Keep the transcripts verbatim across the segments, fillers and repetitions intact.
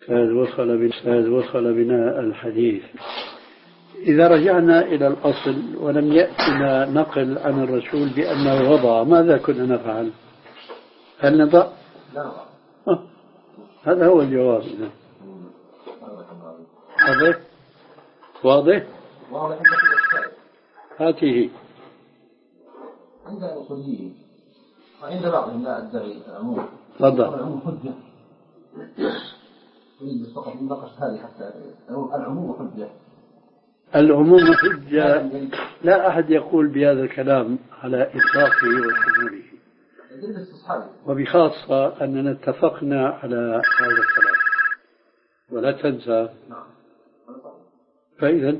أستاذ وصل بنا أستاذ وصل بنا الحديث. إذا رجعنا إلى الأصل ولم يأتنا نقل عن الرسول بأنه وضع، ماذا كنا نفعل؟ هل نضع؟ لا. أه. هذا هو الجواب. إذا واضح؟ واضح؟ واضح. هاته عند الأصوليين وعند بعضهم لا أدعي العموم. تفضل. العموم حجة. يريد فقط النقش هذه حتى العموم حجة. العموم حجة، لا أحد يقول بهذا الكلام على إطلاقه وشموله، وبخاصة أننا اتفقنا على هذا الكلام ولا تنسى. فإذا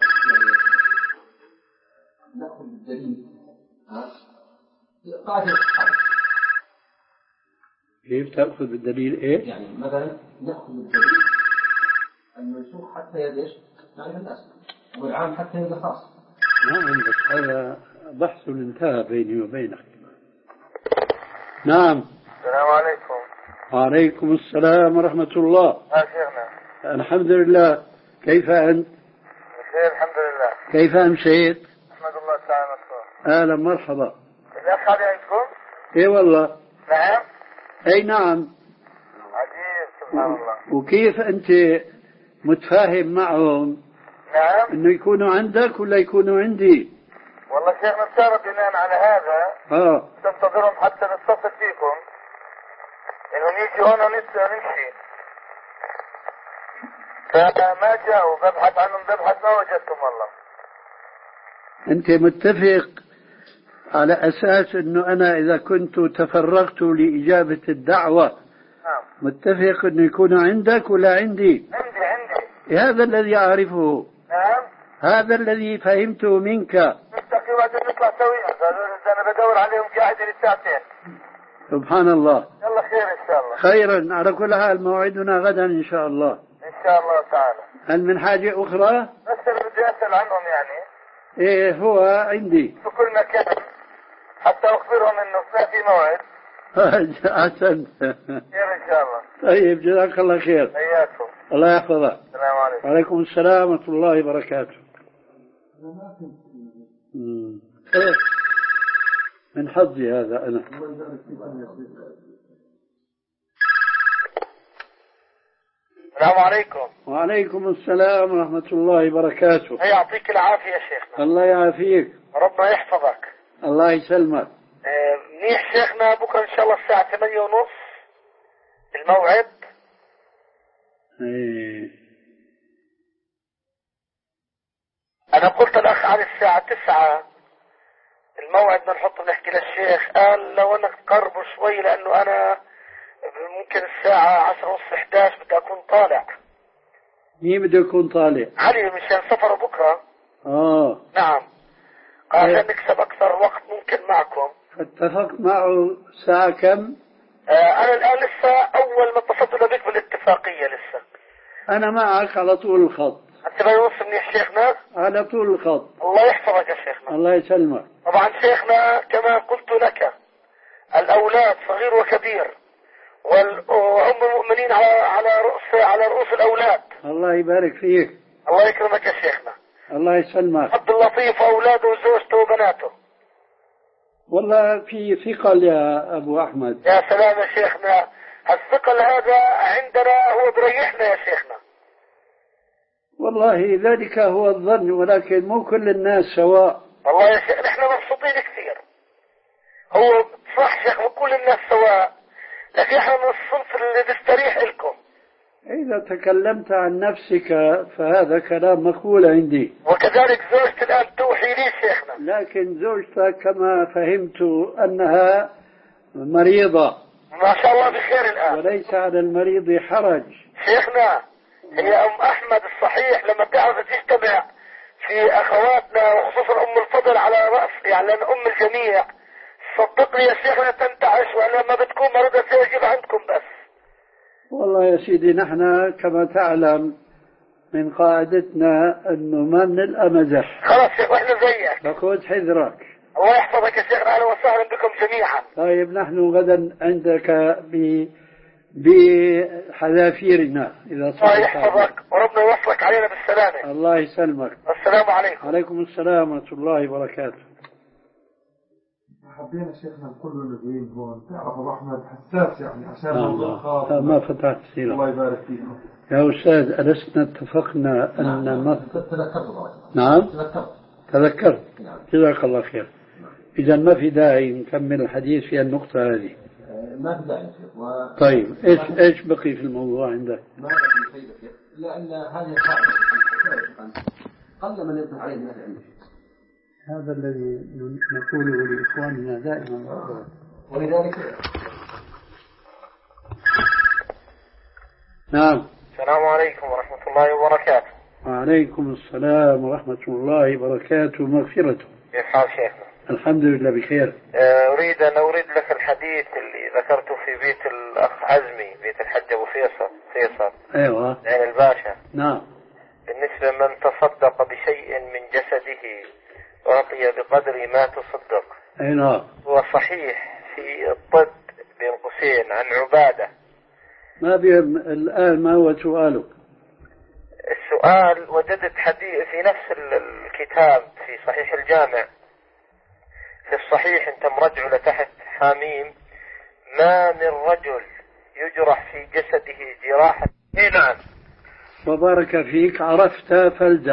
نأخذ بالدليل قاعدة كيف تأخذ بالدليل إيه؟ يعني مثلا نأخذ بالدليل المنسوخ حتى يدش يعني الناس والعام حتى يد خاص. نعم، بس هذا بحث انتهى بيني وبينك. نعم. السلام عليكم. وعليكم السلام ورحمة الله. ها شيخنا. الحمد لله، كيف أنت؟ بخير الحمد لله. كيف أمشيت؟ أحمد الله تعالى مسؤول. أهلا مرحبا. الأخ هذا عندكم؟ إيه والله. نعم. أي نعم. عجيب سبحان الله. وكيف أنت متفاهم معهم؟ نعم. إنه يكونوا عندك ولا يكونوا عندي؟ والله شيخنا بتعرف بناء على هذا آه تنتظرهم حتى نتصل فيكم إنهم يجوا هنا ونمشي، فما جاءوا ببحث عنهم ببحث ما وجدتم والله. أنت متفق على أساس أنه أنا إذا كنت تفرغت لإجابة الدعوة نعم. متفق أنه يكون عندك ولا عندي؟ عندي عندي. هذا الذي أعرفه. نعم. هذا الذي فهمته منك. نتقي وبعدين نطلع سويا، أنا بدور عليهم قاعد لساعتين. سبحان الله. يلا خير إن شاء الله. خيرا، على كل حال موعدنا غدا إن شاء الله. إن شاء الله تعالى. هل من حاجة أخرى؟ بس أنا بدي أسأل عنهم يعني. إيه هو عندي. في كل مكان حتى أخبرهم إنه ما في موعد. أحسنت. خير إن شاء الله. طيب جزاك الله خير. حياكم. الله يحفظك. السلام عليكم. وعليكم السلام ورحمة الله وبركاته. خير من حظي هذا أنا. السلام عليكم. وعليكم السلام ورحمة الله وبركاته. يعطيك العافية يا شيخنا. الله يعافيك. ربنا يحفظك. الله يسلمك. منيح شيخنا، بكرة إن شاء الله الساعة ثمانية ونص الموعد. ايه. أنا قلت الأخ على الساعة تسعة الموعد بنحط بنحكي للشيخ، قال لو أنك تقربوا شوي لأنه أنا ممكن الساعة عشرة ونص إحدى عشر بدي أكون طالع. مين بده يكون طالع؟ علي مشان سفره بكرة. آه نعم. قال عشان نكسب أكثر وقت ممكن معكم. اتفقت معه الساعة كم؟ آه أنا الآن لسه أول ما اتصلت بك بالاتفاقية لسه. أنا معك على طول الخط. أنت ما يوصل منيح شيخنا؟ على طول الخط. الله يحفظك يا شيخنا. الله يسلمك. طبعا شيخنا كما قلت لك الأولاد صغير وكبير وهم المؤمنين على على رؤوس على رؤوس الأولاد. الله يبارك فيك. الله يكرمك يا شيخنا. الله يسلمك. عبد اللطيف وأولاده وزوجته وبناته. والله في ثقل يا أبو أحمد. يا سلام يا شيخنا، الثقل هذا عندنا هو بريحنا يا شيخنا. والله ذلك هو الظن، ولكن مو كل الناس سواء. والله يا شيخ نحن مبسوطين كثير. هو صح شيخ كل الناس سواء، لكن احنا من الصنف اللي بيستريح لكم. إذا تكلمت عن نفسك فهذا كلام مقبول عندي. وكذلك زوجتي الآن توحي لي شيخنا. لكن زوجتك كما فهمت أنها مريضة. ما شاء الله بخير الآن. وليس على المريض حرج. شيخنا هي أم أحمد الصحيح لما تعرف تجتمع في أخواتنا وخصوصا أم الفضل على رأس يعني أم الجميع، صدقني يا شيخنا تنتعش، وأنا ما بتكون مريضة سيجيب عندكم بس. والله يا سيدي نحن كما تعلم من قاعدتنا أنه ما بنلقى مزح. خلاص شيخ وإحنا زيك. فخذ حذرك. الله يحفظك يا شيخنا، أهلا وسهلا بكم جميعا. طيب نحن غدا عندك بحذافيرنا إذا الله يحفظك وربنا يوصلك علينا بالسلامة. الله يسلمك. السلام عليكم. عليكم السلام ورحمة الله وبركاته. حبينا شيخنا نقول له نجيب هون تعرف أبو أحمد حساس يعني عشان موضوع خاص. ما فتحت سيرة. الله يبارك فيكم. يا أستاذ ألسنا اتفقنا أن نعم. ما تذكرت. نعم تذكرت. تذكرت. نعم. جزاك الله خير. إذا ما في داعي نكمل الحديث في النقطة هذه. ما في داعي و... طيب إيش إيش بقي في الموضوع عندك؟ ما بقي شيء كثير لأن هذه قاعدة قل من ينبه عليه الناس عنده. هذا الذي نقوله لإخواننا دائما. ولذلك نعم. السلام عليكم ورحمة الله وبركاته. وعليكم السلام ورحمة الله وبركاته مغفرته. كيف حال شيخنا؟ الحمد لله بخير. أريد أن أورد لك الحديث اللي ذكرته في بيت الأخ عزمي بيت الحج أبو فيصل فيصل أيوة. عين الباشا. نعم. بالنسبة من تصدق بشيء من جسده أعطي بقدر ما تصدق. أي نعم. هو صحيح في الطب بين قوسين عن عبادة. ما بهم الآن ما هو سؤالك؟ السؤال وجدت حديث في نفس الكتاب في صحيح الجامع في الصحيح انت مرجع لتحت حاميم ما من رجل يجرح في جسده جراحة. اي نعم. وبارك فيك عرفت فلد